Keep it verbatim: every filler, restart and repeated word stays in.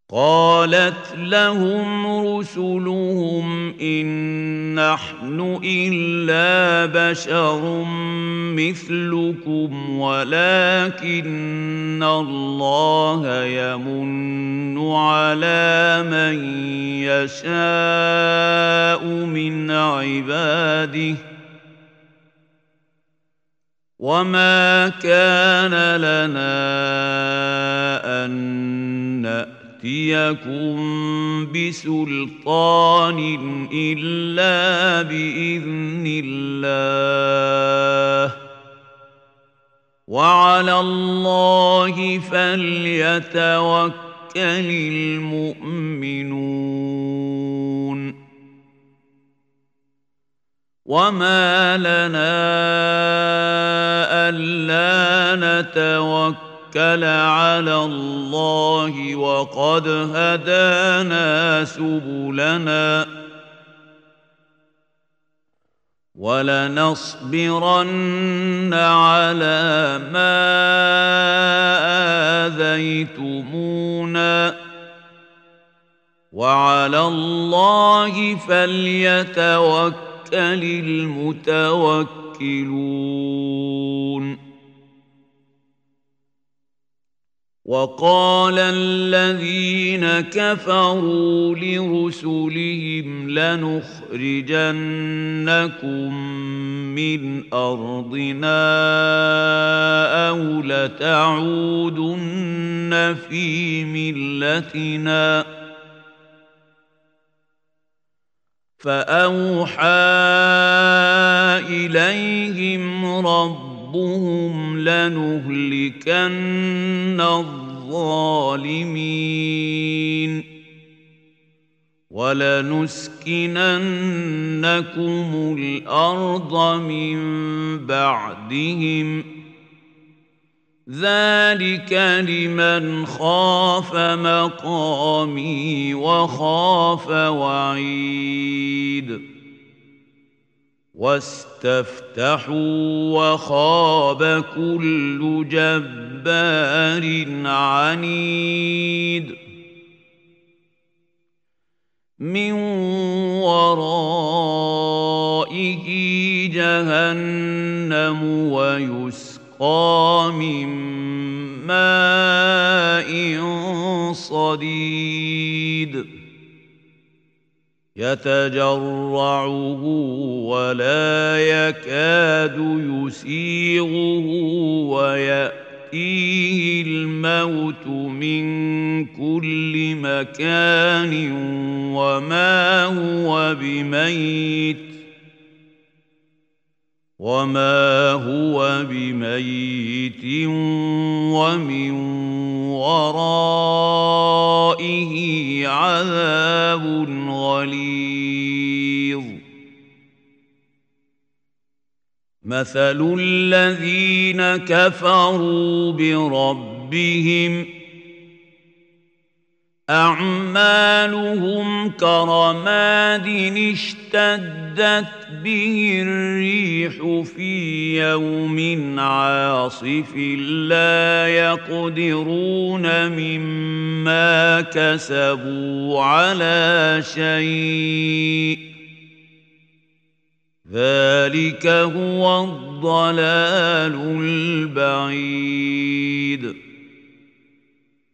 قالت لهم رسلهم إن نحن إلا بشر مثلكم ولكن الله يمن على من يشاء من عباده وما كان لنا أن نأتيكم بسلطان إلا بإذن الله وعلى الله فليتوكل المؤمنون وما لنا ألا نتوكل على الله وقد هدانا سبلنا ولنصبرن على ما آذيتمونا وعلى الله فليتوكل المتوكلون وقال الذين كفروا لرسلهم لنخرجنكم من أرضنا أو لتعودن في ملتنا فأوحى إليهم ربهم لنهلكن الظالمين ولنسكننكم الأرض من بعدهم ذلك لمن خاف مقامي وخاف وعيد واستفتحوا وخاب كل جبار عنيد من ورائه جهنم ويسقى من ماء صديد يتجرعه ولا يكاد يسيغه ويأتيه الموت من كل مكان وما هو بميت وما هو بميت ومن ورائه عذاب غليظ مثل الذين كفروا بربهم أعمالهم كرماد اشتدت به الريح في يوم عاصف لا يقدرون مما كسبوا على شيء ذلك هو الضلال البعيد